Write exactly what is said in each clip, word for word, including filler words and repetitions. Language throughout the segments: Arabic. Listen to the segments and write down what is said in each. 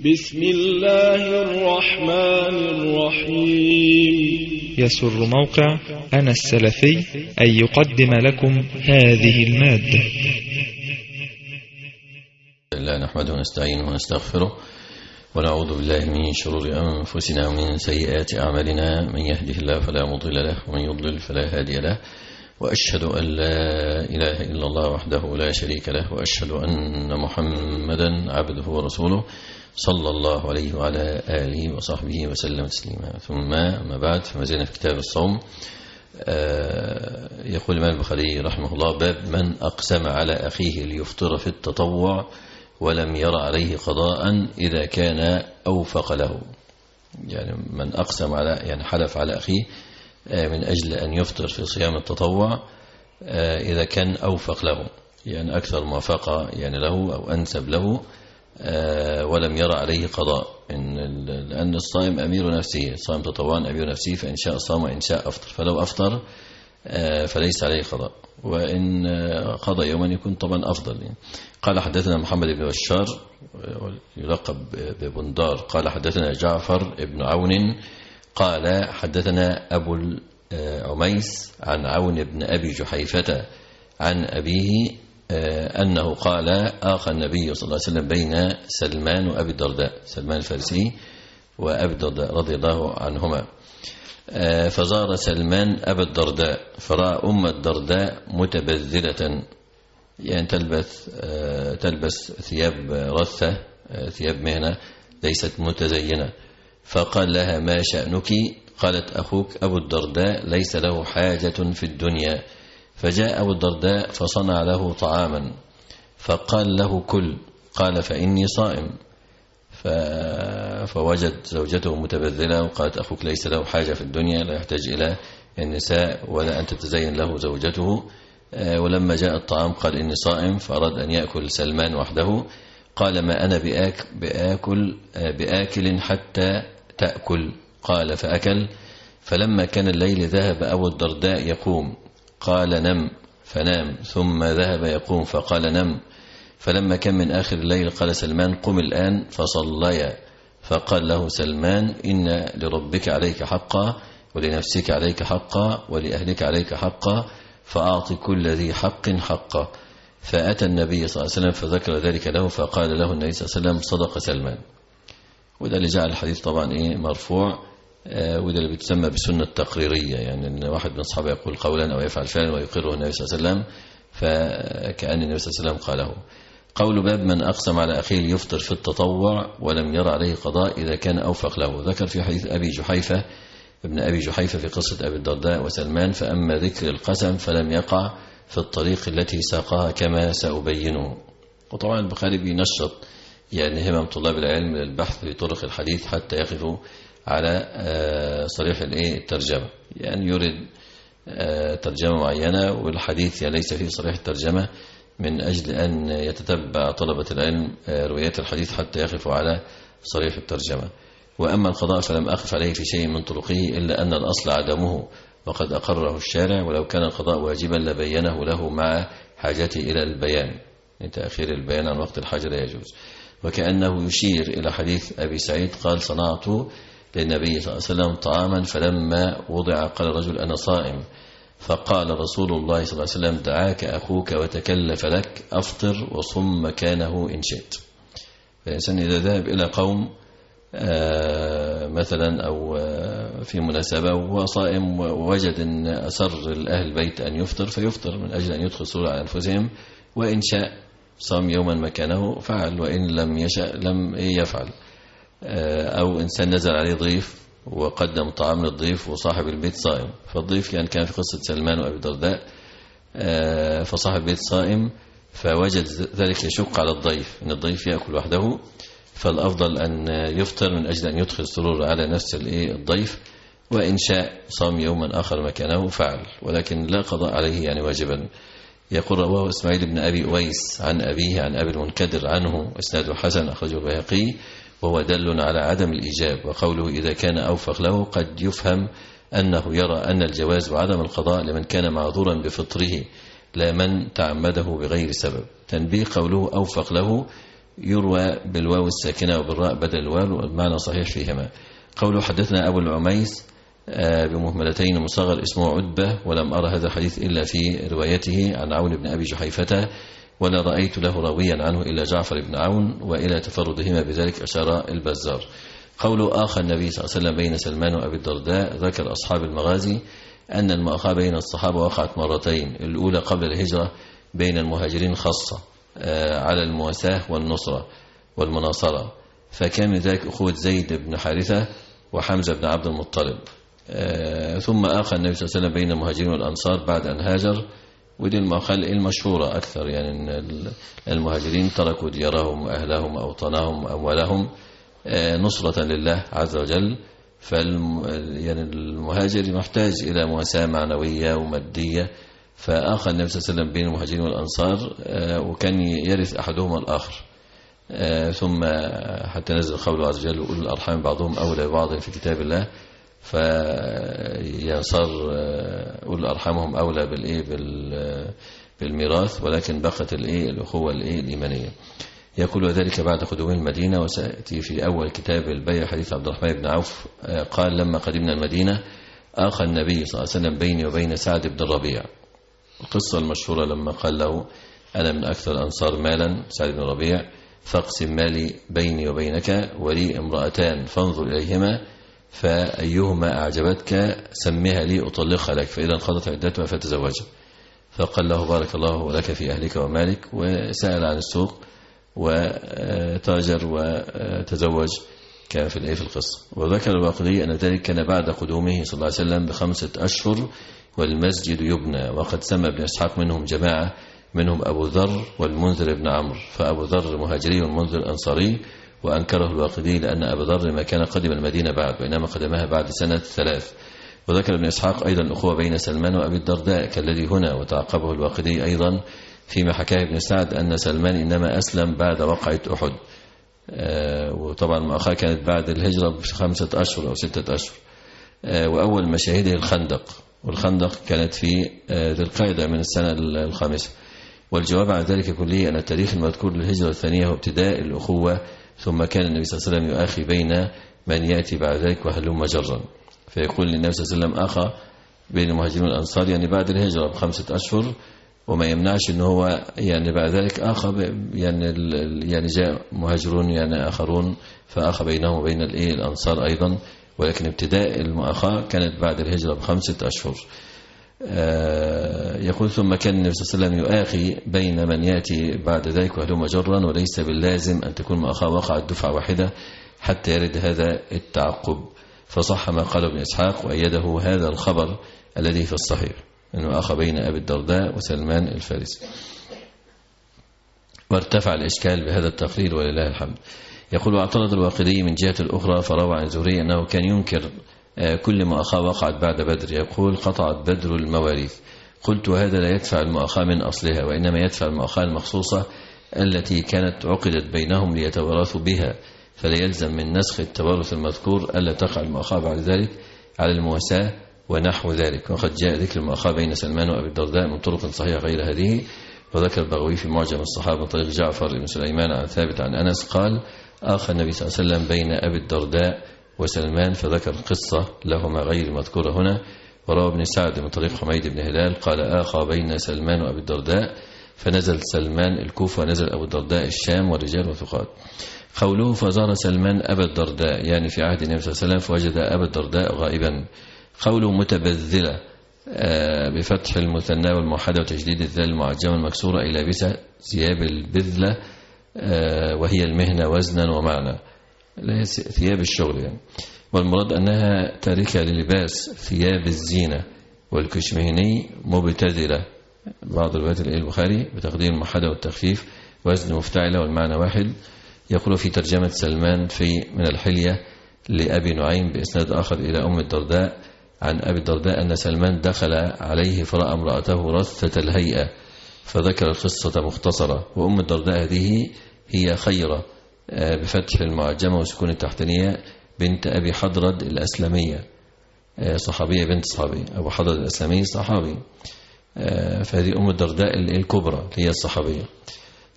بسم الله الرحمن الرحيم. يسر موقع أنا السلفي أن يقدم لكم هذه المادة. لا نحمده ونستعينه ونستغفره ونعوذ بالله من شرور أنفسنا ومن سيئات أعمالنا. من يهده الله فلا مضل له ومن يضلل فلا هادي له، وأشهد أن لا إله إلا الله وحده لا شريك له، وأشهد أن محمدا عبده ورسوله صلى الله عليه وعلى آله وصحبه وسلم تسليما. ثم ما بعد، فما زلنا في كتاب الصوم. يقول الإمام البخاري رحمه الله: باب من أقسم على أخيه ليفطر في التطوع ولم ير عليه قضاء إذا كان أوفق له. يعني من أقسم على يعني حلف على أخيه من أجل أن يفطر في صيام التطوع إذا كان أوفق له، يعني أكثر موافقة يعني له أو أنسب له، ولم يرى عليه قضاء. إن لأن الصائم أمير نفسه، الصائم تطوعا أمير نفسه، فإن شاء صام وإن شاء أفطر. فلو أفطر فليس عليه قضاء، وإن قضى يوما يكون طبعا أفضل. يعني قال حدثنا محمد بن بشار يلقب ببندار قال حدثنا جعفر بن عون قال حدثنا أبو العميس عن عون بن أبي جحيفة عن أبيه أنه قال: آخى النبي صلى الله عليه وسلم بين سلمان وأبي الدرداء، سلمان الفارسي وأبي الدرداء رضي الله عنهما. فزار سلمان أبا الدرداء فرأى أم الدرداء متبذلة، يعني تلبس تلبس ثياب رثة، ثياب مهنة ليست متزينة. فقال لها: ما شأنك؟ قالت: أخوك أبو الدرداء ليس له حاجة في الدنيا. فجاء أبو الدرداء فصنع له طعاما فقال له: كل. قال: فإني صائم. فوجد زوجته متبذلة وقالت: أخوك ليس له حاجة في الدنيا، لا يحتاج إلى النساء ولا أن تتزين له زوجته. ولما جاء الطعام قال: إني صائم. فأراد أن يأكل سلمان وحده. قال: ما أنا بآك بآكل بآكل حتى تأكل. قال: فأكل. فلما كان الليل ذهب أبو الدرداء يقوم، قال: نم. فنام. ثم ذهب يقوم فقال: نم. فلما كان من آخر الليل قال سلمان: قم الآن فصليا. فقال له سلمان: إن لربك عليك حقا، ولنفسك عليك حقا، ولأهلك عليك حقا، فأعط كل ذي حق حقه. فأتى النبي صلى الله عليه وسلم فذكر ذلك له، فقال له النبي صلى الله عليه وسلم: صدق سلمان. وده اللي جعل الحديث طبعا إيه مرفوع، آه وده اللي بتسمى بسنة تقريرية، يعني أن واحد من الصحابة يقول قولا أو يفعل فعلا ويقره النبي صلى الله عليه وسلم، فكأن النبي صلى الله عليه وسلم قاله. قول باب من أقسم على أخيه ليفطر في التطوع ولم ير عليه قضاء إذا كان أوفق له. ذكر في حديث أبي جحيفة ابن أبي جحيفة في قصة أبي الدرداء وسلمان: فأما ذكر القسم فلم يقع في الطريق التي ساقها كما سأبينه. وطبعا البخاري بينشط يعني همم طلاب العلم للبحث في طرق الحديث حتى يقفوا على صريح الترجمة، يعني يريد ترجمة معينة والحديث ليس فيه صريح الترجمة، من أجل أن يتتبع طلبة العلم روايات الحديث حتى يقفوا على صريح الترجمة. وأما القضاء فلم أقف عليه في شيء من طرقه، إلا أن الأصل عدمه وقد أقره الشارع، ولو كان القضاء واجبا لبينه له مع حاجته إلى البيان، تأخير البيان عن وقت الحاجة لا يجوز. وكأنه يشير إلى حديث أبي سعيد قال: صنعت للنبي صلى الله عليه وسلم طعاما فلما وضع قال رجل: أنا صائم. فقال رسول الله صلى الله عليه وسلم: دعاك أخوك وتكلف لك، أفطر وصم مكانه إن شئت. فالإنسان إذا ذهب إلى قوم مثلا أو في مناسبة وهو صائم ووجد أن أسر الأهل البيت أن يفطر فيفطر من أجل أن يدخل سرور على أنفسهم، وإن شاء صام يوما مكانه فعل، وإن لم يشاء لم يفعل. أو إنسان نزل عليه ضيف وقدم طعام للضيف وصاحب البيت صائم، فالضيف يعني كان في قصة سلمان وأبي الدرداء، فصاحب البيت صائم فوجد ذلك يشق على الضيف أن الضيف يأكل وحده، فالأفضل أن يفطر من أجل أن يدخل سرور على نفس الضيف، وإن شاء صام يوما آخر مكانه فعل، ولكن لا قضاء عليه يعني واجبا. يقول: رواه إسماعيل بن أبي أويس عن أبيه عن أبي المنكدر عنه، إسناده حسن، أخرجه البيهقي، وهو دل على عدم الإيجاب. وقوله إذا كان أوفق له قد يفهم أنه يرى أن الجواز وعدم القضاء لمن كان معذورا بفطره لا من تعمده بغير سبب. تنبيه: قوله أوفق له يروى بالواو الساكنة وبالراء بدل الواو، والمعنى صحيح فيهما. قوله حدثنا أبو العميس بمهملتين مصغر اسمه عتبة، ولم أرى هذا الحديث إلا في روايته عن عون بن أبي جحيفة، ولا رأيت له راويا عنه إلا جعفر بن عون، وإلى تفردهما بذلك أشار البزار. قوله آخى النبي صلى الله عليه وسلم بين سلمان وأبي الدرداء، ذكر أصحاب المغازي أن المؤاخاة بين الصحابة وقعت مرتين، الأولى قبل الهجرة بين المهاجرين خاصة على المواساة والنصرة والمناصرة، فكان من ذلك أخوة زيد بن حارثة وحمزة بن عبد المطلب. ثم آخى النبي صلى الله عليه وسلم بين المهاجرين والأنصار بعد أن هاجر، ودي المؤاخاة المشهورة أكثر، يعني أن المهاجرين تركوا ديارهم وأهلهم وأوطانهم وأموالهم نصرة لله عز وجل، فالم يعني المهاجر محتاج إلى مواساة معنوية ومادية، فآخى النبي صلى الله عليه وسلم بين المهاجرين والأنصار، وكان يرث أحدهما الآخر. ثم حتى نزل قوله عز وجل أولي الأرحام بعضهم أولى ببعض في كتاب الله، فيصار أولي الأرحام هم أولى بالإيه بالميراث، ولكن بقت الإيه الأخوة الإيه الإيمانية. يقول ذلك بعد قدوم المدينة. وسأتي في أول كتاب البيع حديث عبد الرحمن بن عوف قال لما قدمنا المدينة آخى النبي صلى الله عليه وسلم بيني وبين سعد بن الربيع. القصة المشهورة لما قال له أنا من أكثر الأنصار مالا سعد بن الربيع، فاقسم مالي بيني وبينك، ولي امرأتان فانظر إليهما، فأيهما أعجبتك سميها لي أطلقها لك، فإذا انقضت عدتها فتزوجها. فقال له بارك الله لك في أهلك ومالك، وسأل عن السوق وتاجر وتزوج كان في الايه في القصة. وذكر الواقدي أن ذلك كان بعد قدومه صلى الله عليه وسلم بخمسة أشهر والمسجد يبنى، وقد سمى ابن إسحاق منهم جماعة، منهم أبو ذر والمنذر بن عمرو، فأبو ذر مهاجري والمنذر أنصاري، وأنكره الواقدي لأن أبو ذر ما كان قدم المدينة بعد، وإنما قدمها بعد سنة ثلاث. وذكر ابن إسحاق أيضا الأخوة بين سلمان وأبي الدرداء كالذي هنا، وتعقبه الواقدي أيضا فيما حكاه ابن سعد أن سلمان إنما أسلم بعد وقعة أحد، آه وطبعا المؤاخاة كانت بعد الهجرة بخمسة أشهر أو ستة أشهر. آه وأول مشاهده الخندق، والخندق كانت في آه ذي القعدة من السنة الخامسة. والجواب عن ذلك كله أن التاريخ المذكور للهجرة الثانية هو ابتداء الأخوة، ثم كان النبي صلى الله عليه وسلم يؤاخي بين من يأتي بعد ذلك وهلم جرا، فيقول للنبي صلى الله عليه وسلم أخا بين المهاجرين والأنصار يعني بعد الهجرة بخمسة أشهر، وما يمنعش ان هو يعني بعد ذلك اخى يعني يعني جاء مهاجرون يعني اخرون فاخى بينهم وبين الايه الانصار ايضا، ولكن ابتداء المؤاخاه كانت بعد الهجره بخمسه اشهر. يقول ثم كان النبي صلى الله عليه وسلم يؤاخي بين من ياتي بعد ذلك وهلم جرا، وليس باللازم ان تكون مؤاخاه وقعت دفعه واحده حتى يرد هذا التعقب. فصح ما قاله ابن اسحاق وايده هذا الخبر الذي في الصحيح أنه أخى بين أبي الدرداء وسلمان الفارسي. وارتفع الإشكال بهذا التقرير ولله الحمد. يقول واعترض الواقدي من جهة الأخرى فروى عن الزهري أنه كان ينكر كل مؤاخاة وقعت بعد بدر، يقول قطعت بدر المواريث. قلت هذا لا يدفع المؤاخاة من أصلها، وإنما يدفع المؤاخاة المخصوصة التي كانت عقدت بينهم ليتوارثوا بها، فلا يلزم من نسخ التوارث المذكور ألا تقع المؤاخاة بعد ذلك على المواساة ونحو ذلك. وقد جاء ذكر المؤاخاة بين سلمان وأبي الدرداء من طرق صحيحة غير هذه. وذكر البغوي في معجم الصحابة من طريق جعفر بن سليمان عن ثابت عن أنس قال آخى النبي صلى الله عليه وسلم بين أبي الدرداء وسلمان، فذكر القصة لهما غير مذكورة هنا. وروى ابن سعد من طريق حميد بن هلال قال آخى بين سلمان وأبي الدرداء، فنزل سلمان الكوفة ونزل أبو الدرداء الشام والرجال وثقات. قوله فزار سلمان أبا الدرداء يعني في عهد النبي صلى الله عليه وسلم فوجد أبا الدرداء غائبا. قوله متبذلة بفتح المثنى والموحدة وتجديد الذال المعجمة المكسورة أي لابسة ثياب البذلة، وهي المهنة وزنا ومعنى ثياب الشغل يعني. والمراد أنها تاركة للباس ثياب الزينة. والكشمهني مبتذلة، بعض روايات البخاري بتقديم الموحدة والتخفيف وزن مفتعلة والمعنى واحد. يقول في ترجمة سلمان في من الحلية لأبي نعيم بإسناد آخر إلى أم الدرداء عن أبي الدرداء أن سلمان دخل عليه فرأى امرأته رثة الهيئة، فذكر القصة مختصرة. وأم الدرداء هذه هي خيرة بفتح المعجمة وسكون التحتانية بنت أبي حضرد الأسلمية، صحابية بنت صحابي. أبو حضرد الأسلمي صحابي، فهذه أم الدرداء الكبرى هي الصحابية.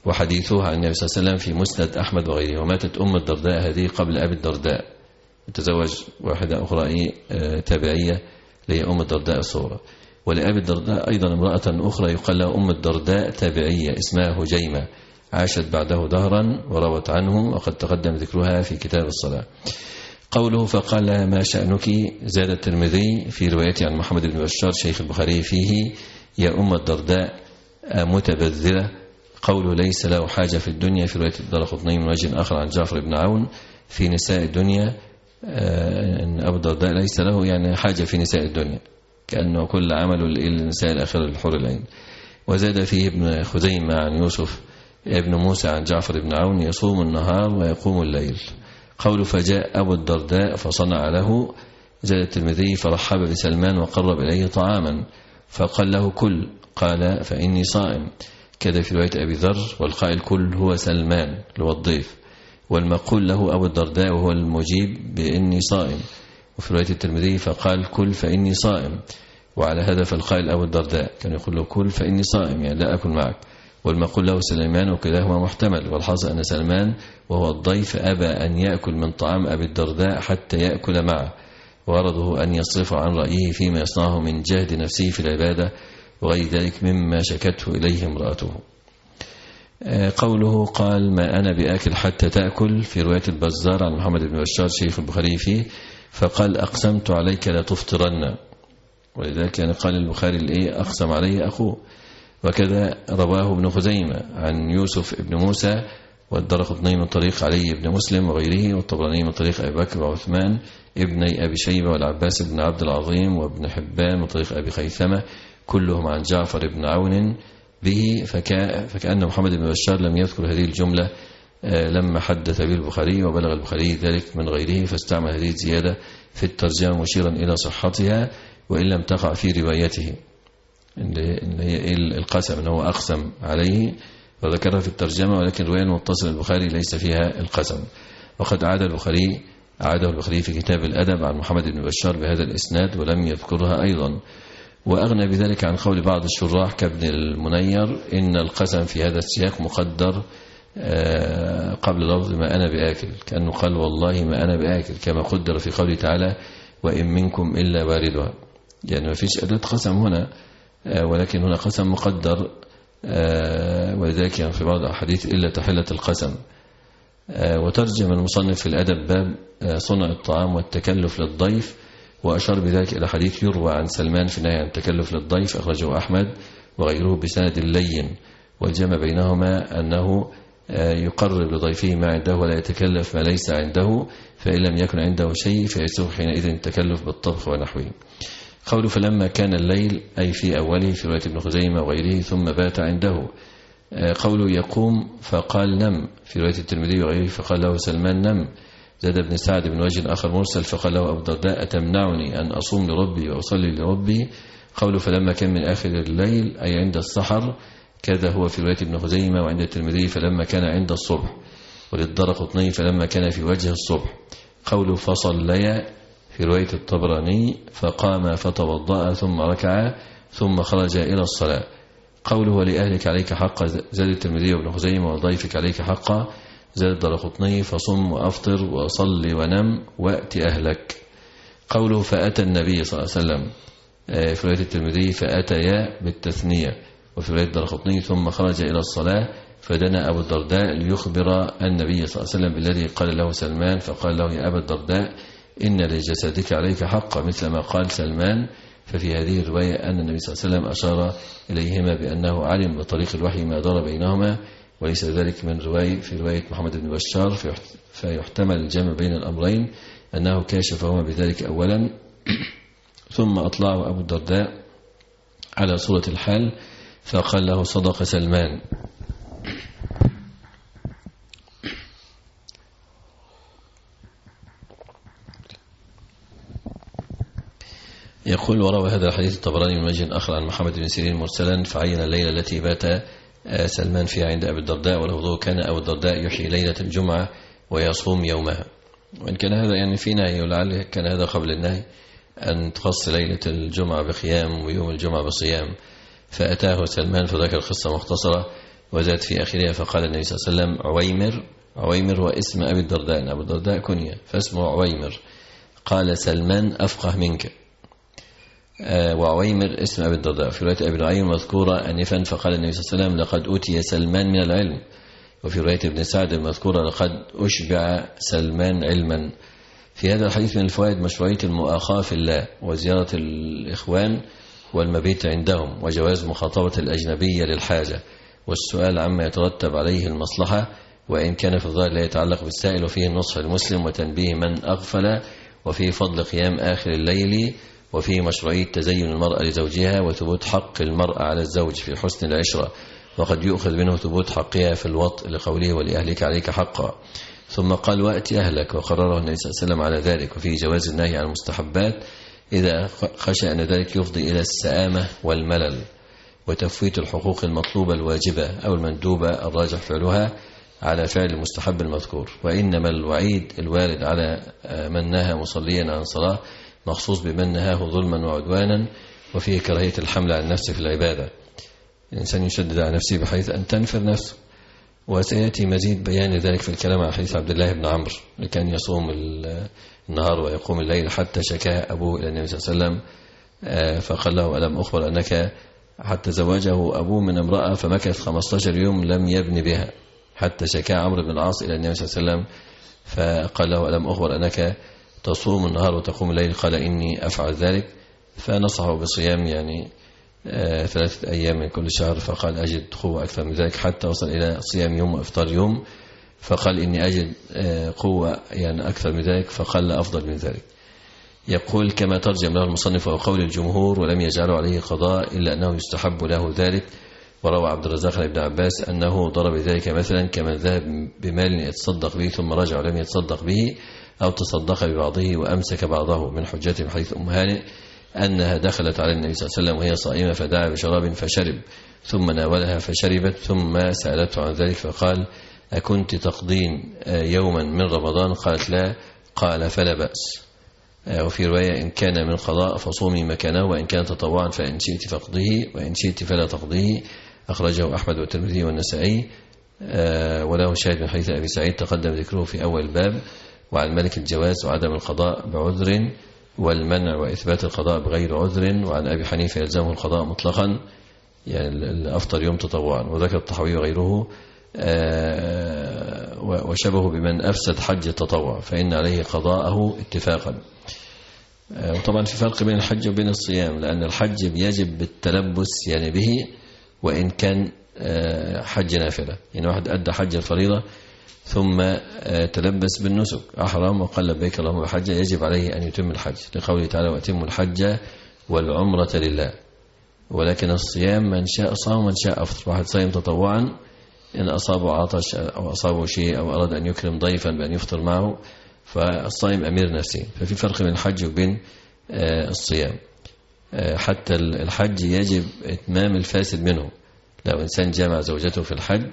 وحديثها عن النبي صلى الله عليه وسلم في مسند أحمد وغيره. وماتت أم الدرداء هذه قبل أبي الدرداء، تزوج واحدة أخرى تابعية لهي أم الدرداء الصغرى. ولأبي الدرداء أيضا امرأة أخرى يقال لها أم الدرداء تابعية اسمها هجيمة، عاشت بعده دهرا وروت عنه، وقد تقدم ذكرها في كتاب الصلاة. قوله فقال ما شأنك، زاد الترمذي في روايته عن محمد بن بشار شيخ البخاري فيه يا أم الدرداء متبذلة. قوله ليس له حاجة في الدنيا في رواية الدارقطني من وجه آخر عن جعفر بن عون في نساء الدنيا، أن أبو الدرداء ليس له يعني حاجة في نساء الدنيا، كأنه كل عمله للنساء الآخرة للحور العين. وزاد فيه ابن خزيمة عن يوسف ابن موسى عن جعفر بن عون يصوم النهار ويقوم الليل. قوله فجاء أبو الدرداء فصنع له، زاد الترمذي فرحب بسلمان وقرب إليه طعاما فقال له كل، قال فإني صائم، كذا في رواية أبي ذر. والقائل كل هو سلمان اللي هو الضيف، والمقول له أبو الدرداء وهو المجيب بإني صائم. وفي رواية الترمذي فقال كل فإني صائم، وعلى هذا فالقائل أبو الدرداء كان يقول له كل فإني صائم يعني لا أكل معك، والمقول له سليمان، وكلاهما محتمل. والحاصل أن سلمان وهو الضيف أبى أن يأكل من طعام أبي الدرداء حتى يأكل معه، وغرضه أن يصرف عن رأيه فيما يصنعه من جهد نفسه في العبادة وغير ذلك مما شكته إليه امرأته. قوله قال ما أنا بآكل حتى تأكل في رواية البزار عن محمد بن بشار شيخ البخاري فيه فقال أقسمت عليك لا تفطرن، ولذلك يعني قال البخاري الإيه أقسم عليه أخوه. وكذا رواه ابن خزيمة عن يوسف ابن موسى والدارقطني من طريق علي بن مسلم وغيره، والطبراني من طريق أبي بكر وعثمان ابني أبي شيبة والعباس بن عبد العظيم وابن حبان من طريق أبي خيثمة كلهم عن جعفر بن عون به. فكا فكأن محمد بن بشار لم يذكر هذه الجملة لما حدث به البخاري، وبلغ البخاري ذلك من غيره فاستعمل هذه الزيادة في الترجمة مشيرا إلى صحتها وإن لم تقع في روايته، اللي هي القسم أنه أقسم عليه وذكرها في الترجمة، ولكن رواية المتصل البخاري ليس فيها القسم. وقد عاد البخاري عاده البخاري في كتاب الأدب عن محمد بن بشار بهذا الإسناد ولم يذكرها أيضا. وأغنى بذلك عن قول بعض الشراح كابن المنير إن القسم في هذا السياق مقدر قبل لفظ ما أنا بآكل، كأنه قال والله ما أنا بآكل، كما قدر في قوله تعالى وإن منكم إلا واردها، يعني ما فيش أداة قسم هنا، ولكن هنا قسم مقدر، ولذلك يعني في بعض الأحاديث إلا تحلة القسم. وترجم المصنف في الأدب باب صنع الطعام والتكلف للضيف، وأشار بذلك إلى حديث يروى عن سلمان في النهي عن التكلف للضيف أخرجه أحمد وغيره بسند لين، والجمع بينهما أنه يقرب لضيفه ما عنده ولا يتكلف ما ليس عنده، فإن لم يكن عنده شيء فيسوغ حينئذ التكلف بالطبخ ونحوه. قوله فلما كان الليل أي في أوله في رواية ابن خزيمة وغيره ثم بات عنده. قوله يقوم فقال نم في رواية الترمذي وغيره فقال له سلمان نم. زاد ابن سعد بن وجه آخر مرسل فقال له أبو الدرداء أتمنعني أن أصوم لربي وأصلي لربي. قوله فلما كان من آخر الليل أي عند السحر، كذا هو في رواية ابن خزيمة وعند الترمذي فلما كان عند الصبح، وللدارقطني فلما كان في وجه الصبح. قوله فصليا في رواية الطبراني فقام فتوضأ ثم ركع ثم خرج إلى الصلاة. قوله ولأهلك عليك حقا زاد الترمذي وابن خزيمة وضيفك عليك حقا. زاد الدارقطني فصم وأفطر وصلي ونم وأت أهلك. قوله فأتى النبي صلى الله عليه وسلم في رواية الترمذي فأتيا بالتثنية، وفي رواية الدارقطني ثم خرج إلى الصلاة. فدنا أبو الدرداء ليخبر النبي صلى الله عليه وسلم بالذي قال له سلمان، فقال له يا أبا الدرداء إن لجسدك عليك حقا مثل ما قال سلمان. ففي هذه الرواية أن النبي صلى الله عليه وسلم أشار إليهما بأنه علم بطريق الوحي ما دار بينهما، وليس ذلك من رواية في رواية محمد بن بشار، فيحتمل الجمع بين الأمرين أنه كاشفهما بذلك أولا ثم أطلعه أبو الدرداء على صورة الحال فقال له صدق سلمان. يقول وروى هذا الحديث الطبراني من وجه آخر عن محمد بن سيرين مرسلا فعين الليلة التي بات سلمان فيها عند أبي الدرداء، ولفظه كان أبو الدرداء يحيي ليلة الجمعة ويصوم يومها. وإن كان هذا يعني في نهي، ولعل كان هذا قبل النهي أن تخص ليلة الجمعة بقيام ويوم الجمعة بصيام. فأتاه سلمان فذكر قصة مختصرة وزاد في آخرها فقال النبي صلى الله عليه وسلم عويمر. عويمر هو اسم أبي الدرداء، أبو الدرداء كنية فاسمه عويمر. قال سلمان أفقه منك. آه وعويمر اسم أبي الدرداء. في رواية أبي نعيم مذكورة أنفا فقال النبي صلى الله عليه وسلم لقد أوتي سلمان من العلم. وفي رواية ابن سعد المذكورة لقد أشبع سلمان علما. في هذا الحديث من الفوائد مشروعية المؤاخاة في الله وزيارة الإخوان والمبيت عندهم وجواز مخاطبة الأجنبية للحاجة والسؤال عما يترتب عليه المصلحة وإن كان في الظاهر لا يتعلق بالسائل، وفيه النصح المسلم وتنبيه من أغفل، وفيه فضل قيام آخر الليل، وفيه مشروعية تزين المرأة لزوجها وثبوت حق المرأة على الزوج في حسن العشرة، وقد يؤخذ منه ثبوت حقها في الوطء لقوله ولأهلك عليك حقا. ثم قال وأتي أهلك وقرره النبي صلى الله عليه وسلم على ذلك. وفيه جواز النهي عن المستحبات إذا خشى أن ذلك يفضي إلى السآمة والملل، وتفويت الحقوق المطلوبة الواجبة أو المندوبة الراجح فعلها على فعل المستحب المذكور. وإنما الوعيد الوارد على من نهى مصليا عن صلاة مخصوص بمن نهاه ظلما وعدوانا، وفيه كراهية الحمل على النفس في العبادة. الإنسان يشدد على نفسه بحيث أن تنفر نفسه. وسيأتي مزيد بيان ذلك في الكلام عن حديث عبد الله بن عمرو اللي كان يصوم النهار ويقوم الليل حتى شكاه أبوه إلى النبي صلى الله عليه وسلم فقال له ألم أخبر أنك حتى زواجه أبوه من امرأة فمكث خمسة عشر يوم لم يبن بها، حتى شكا عمرو بن العاص إلى النبي صلى الله عليه وسلم فقال له ألم أخبر أنك تصوم النهار وتقوم الليل؟ قال إني أفعل ذلك. فنصحه بصيام يعني آه ثلاثة أيام من كل شهر، فقال أجد قوة أكثر من ذلك، حتى وصل إلى صيام يوم وإفطار يوم، فقال إني أجد آه قوة يعني أكثر من ذلك، فقال لا أفضل من ذلك. يقول كما ترجم له المصنف وقول الجمهور ولم يجعلوا عليه قضاء إلا أنه يستحب له ذلك. وروى عبد الرزاق عن ابن عباس أنه ضرب ذلك مثلا كمن ذهب بمال يتصدق به ثم رجع ولم يتصدق به، أو تصدق ببعضه وأمسك بعضه، من حجته حديث أم هانئ أنها دخلت على النبي صلى الله عليه وسلم وهي صائمة فدعا بشراب فشرب، ثم ناولها فشربت، ثم سألته عن ذلك فقال أكنت تقضين يوما من رمضان؟ قالت لا. قال فلا بأس. وفي رواية إن كان من قضاء فصومي مكانه، وإن كان تطوعا فإن شئت فاقضيه وإن شئت فلا تقضيه. أخرجه أحمد والترمذي والنسائي وله شاهد من حديث أبي سعيد تقدم ذكره في أول الباب. وعن مالك الجواز وعدم القضاء بعذر والمنع وإثبات القضاء بغير عذر. وعن أبي حنيفة يلزمه القضاء مطلقا يعني الأفطر يوم تطوعا. وذكر الطحاوي وغيره وشبه بمن أفسد حج التطوع فإن عليه قضاءه اتفاقا. وطبعا في فرق بين الحج وبين الصيام، لأن الحج يجب بالتلبس يعني به وإن كان حج نافلة، يعني واحد أدى حج الفريضة ثم تلبس بالنسك أحرم وقال لبيك اللهم بحج، يجب عليه أن يتم الحج لقوله تعالى وأتم الحج والعمرة لله. ولكن الصيام من شاء صام ومن شاء أفطر. واحد صايم تطوعا إن أصابه عطش أو أصابه شيء أو أراد أن يكرم ضيفا بأن يفطر معه فالصائم أمير نفسه. ففي فرق بين الحج وبين الصيام. حتى الحج يجب إتمام الفاسد منه. لو إنسان جمع زوجته في الحج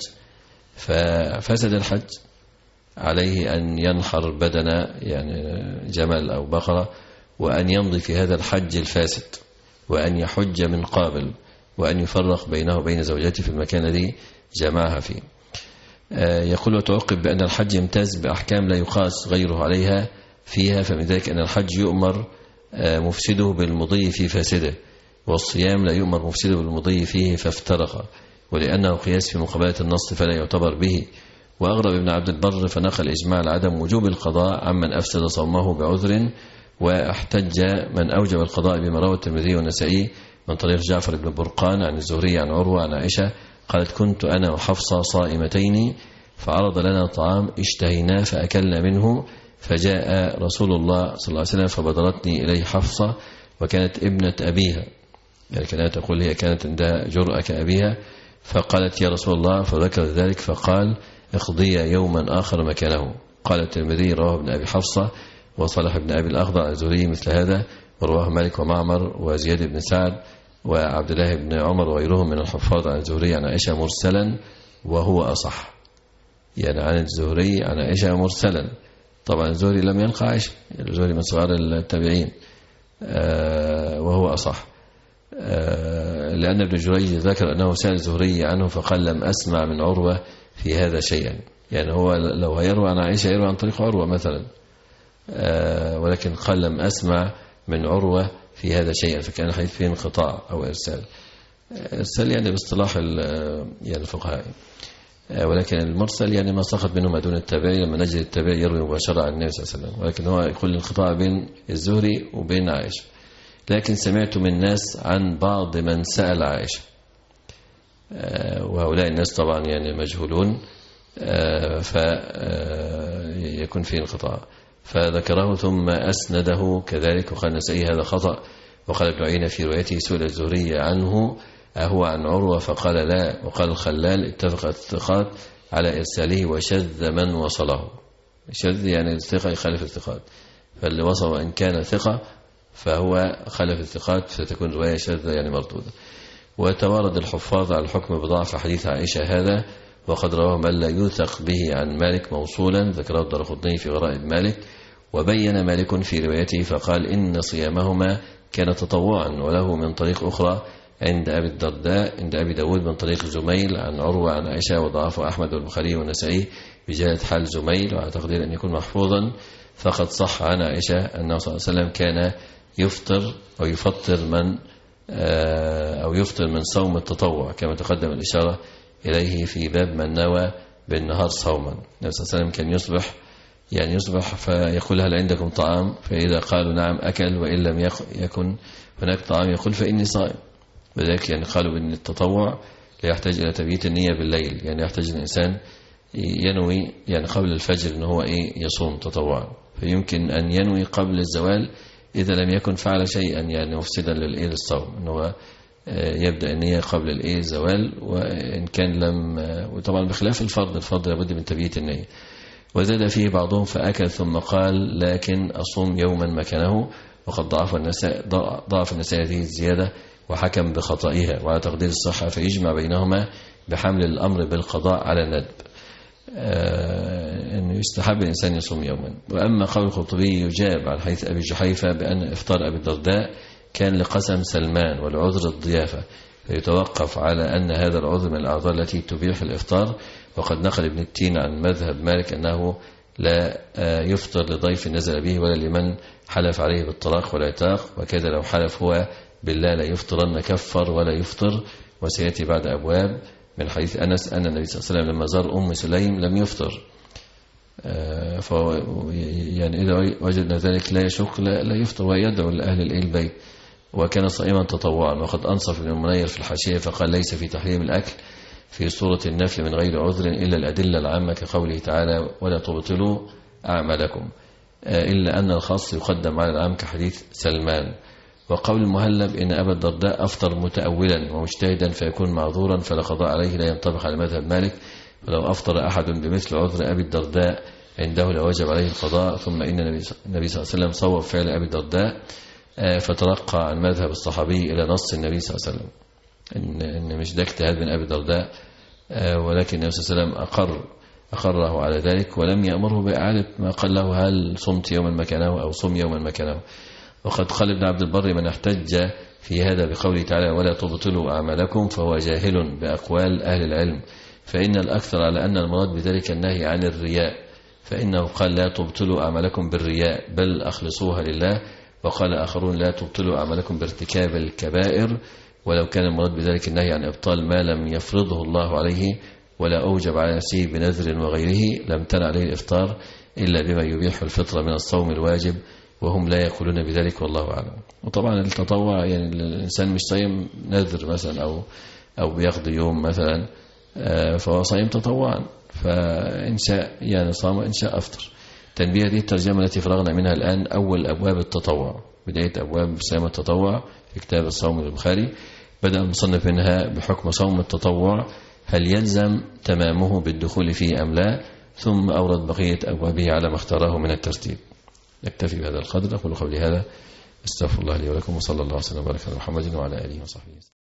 ففسد الحج عليه أن ينحر بدنة يعني جمل أو بقرة وأن يمضي في هذا الحج الفاسد وأن يحج من قابل وأن يفرق بينه وبين زوجته في المكان الذي جمعها فيه. يقول وتعقب بأن الحج يمتاز بأحكام لا يقاس غيره عليها فيها، فمن ذلك أن الحج يؤمر مفسده بالمضي في فاسده، والصيام لا يؤمر مفسده بالمضي فيه فافترق، ولأنه قياس في مقابلة النص فلا يعتبر به. وأغرب ابن عبد البر فنقل إجماع العدم وجوب القضاء عمن أفسد صومه بعذر، واحتج من أوجب القضاء بما روى الترمذي والنسائي من طريق جعفر بن برقان عن الزهري عن عروة عن عائشة قالت كنت أنا وحفصة صائمتين فعرض لنا طعام اشتهيناه فأكلنا منه، فجاء رسول الله صلى الله عليه وسلم فبدرتني إليه حفصة وكانت ابنة أبيها، يعني كانت تقول هي كانت عندها جرأة كأبيها، فقالت يا رسول الله فذكر ذلك فقال اقضي يوما آخر مكانه. قال الترمذي رواه ابن أبي حفصة وصالح بن أبي الأخضر عن الزهري مثل هذا، ورواه مالك ومعمر وزياد بن سعد وعبد الله بن عمر وغيرهم من الحفاظ عن الزهري عن عائشة مرسلا وهو أصح، يعني عن الزهري عن عائشة مرسلا. طبعا الزهري لم يلقى عائشة، الزهري من صغار التابعين وهو أصح. لأن ابن جريج ذكر أنه سأل الزهري عنه فقال لم أسمع من عروة في هذا شيئا. يعني هو لو هيروي عن عائشة يروي عن طريق عروة مثلا، ولكن قال لم أسمع من عروة في هذا شيئا، فكان الحديث فيه انقطاع أو إرسال. إرسال يعني باصطلاح يعني الفقهاء، ولكن المرسل يعني ما سقط منه ما دون التابعي، لما نجد التابعي يروي مباشرة عن النبي صلى الله عليه وسلم، ولكن هو يقول الانقطاع بين الزهري وبين عائشة. لكن سمعت من الناس عن بعض من سأل عائشة، وهؤلاء الناس طبعا يعني مجهولون، فيكون فيه انقطاع، فذكره ثم أسنده كذلك. وقال النسائي هذا خطأ. وقال ابن عيينة في روايته سئل الزهري عنه أهو عن عروة فقال لا. وقال الخلال اتفقت الثقات على إرساله وشذ من وصله. شذ يعني الثقة يخالف الثقات، فاللي وصل وإن كان ثقة فهو خالف الثقات فتكون رواية شاذة يعني مردودة. وتوارد الحفاظ على الحكم بضعف حديث عائشة هذا، وقد رواه من لا يوثق به عن مالك موصولا، ذكره الدارقطني في غرائب مالك. وبين مالك في روايته فقال إن صيامهما كان تطوعا، وله من طريق أخرى عند أبي الدرداء عند أبي داود من طريق زميل عن عروة عن عائشة، وضعفه أحمد والبخاري والنسائي بجهة حال زميل، وعلى تقدير أن يكون محفوظا. فقد صح عن عائشة أنه صلى الله عليه وسلم كان يفطر أو يفطر من أو يفطر من صوم التطوع، كما تقدم الإشارة إليه في باب من نوى بالنهار صوما. النبي صلى الله عليه وسلم كان يصبح يعني يصبح فيقول هل عندكم طعام؟ فإذا قالوا نعم أكل، وإن لم يكن هناك طعام يقول فإني صائم. بذلك يعني قالوا بأن التطوع لا يحتاج إلى تبييت النية بالليل، يعني يحتاج الإنسان ينوي يعني قبل الفجر أنه هو إيه يصوم تطوعا، فيمكن أن ينوي قبل الزوال إذا لم يكن فعل شيئا يعني مفسدا للإيه للصوم، أنه يبدأ النية قبل الإيه الزوال، وإن كان لم، وطبعا بخلاف الفرض، الفرض لابد من تبييت النية. وزاد فيه بعضهم فأكل ثم قال لكن أصوم يوما مكانه، وقد ضعف النساء ضعف النساء هذه الزيادة وحكم بخطئها وعلى تقدير الصحة، فيجمع بينهما بحمل الأمر بالقضاء على الندب، آه أنه يستحب الإنسان يصوم يوما. وأما قول القرطبي يجاب عن حديث أبي جحيفة بأن إفطار أبي الدرداء كان لقسم سلمان والعذر الضيافة، فيتوقف على أن هذا العذر من الأعذار التي تبيح الإفطار. وقد نقل ابن التين عن مذهب مالك أنه لا يفطر لضيف نزل به ولا لمن حلف عليه بالطلاق والعتاق، وكذا لو حلف هو بالله لا يفطرن كفر ولا يفطر. وسيأتي بعد أبواب من حديث أنس أن النبي صلى الله عليه وسلم لما زار أم سليم لم يفطر، فهو يعني إذا وجدنا ذلك لا يشق لا يفطر ويدعو لأهل البيت، وكان صائما تطوعا. وقد أنصف ابن المنير في الحاشية فقال ليس في تحريم الأكل في صورة النفل من غير عذر إلا الأدلة العامة كقوله تعالى ولا تبطلوا أعمالكم، إلا أن الخاص يقدم على العام كحديث سلمان. وقول المهلب إن أبا الدرداء أفطر متأولا ومجتهدا فيكون معذورا فلا قضاء عليه لا ينطبق على مذهب مالك، ولو أفطر أحد بمثل عذر أبي الدرداء عنده لوجب عليه القضاء. ثم إن النبي صلى الله عليه وسلم صوب فعل أبي الدرداء فترقى عن مذهب الصحابي إلى نص النبي صلى الله عليه وسلم، إن, إن مش ده اجتهاد من أبي الدرداء، ولكن النبي صلى الله عليه وسلم أقر أقره على ذلك ولم يأمره بإعادة ما قال له هل صمت يوما مكانه أو صم يوما مكانه. وقد قال ابن عبد البر من احتج في هذا بقوله تعالى ولا تبطلوا أعمالكم فهو جاهل بأقوال أهل العلم، فإن الأكثر على أن المراد بذلك النهي عن الرياء، فإنه قال لا تبطلوا أعمالكم بالرياء بل أخلصوها لله. وقال آخرون لا تبطلوا أعمالكم بارتكاب الكبائر، ولو كان المراد بذلك النهي عن إبطال ما لم يفرضه الله عليه ولا أوجب على نفسه بنذر وغيره لم تنع عليه الإفطار إلا بما يبيح الفطرة من الصوم الواجب، وهم لا يقولون بذلك والله أعلم. وطبعا التطوع يعني الإنسان مش صايم نذر مثلا أو أو بيقضي يوم مثلا فهو صايم تطوعا، فإن شاء يعني صام إن شاء أفطر. تنبيه هذه الترجمة التي فرغنا منها الآن أول أبواب التطوع، بداية أبواب صيام التطوع في كتاب الصوم البخاري. بدأ المصنف منها بحكم صوم التطوع هل يلزم تمامه بالدخول فيه أم لا، ثم أورد بقية أبوابه على ما اختاره من الترتيب. نكتفي بهذا القدر. أقول قولي هذا، استغفر الله لي ولكم، وصلى الله وسلم وبارك على محمد وعلى آله وصحبه.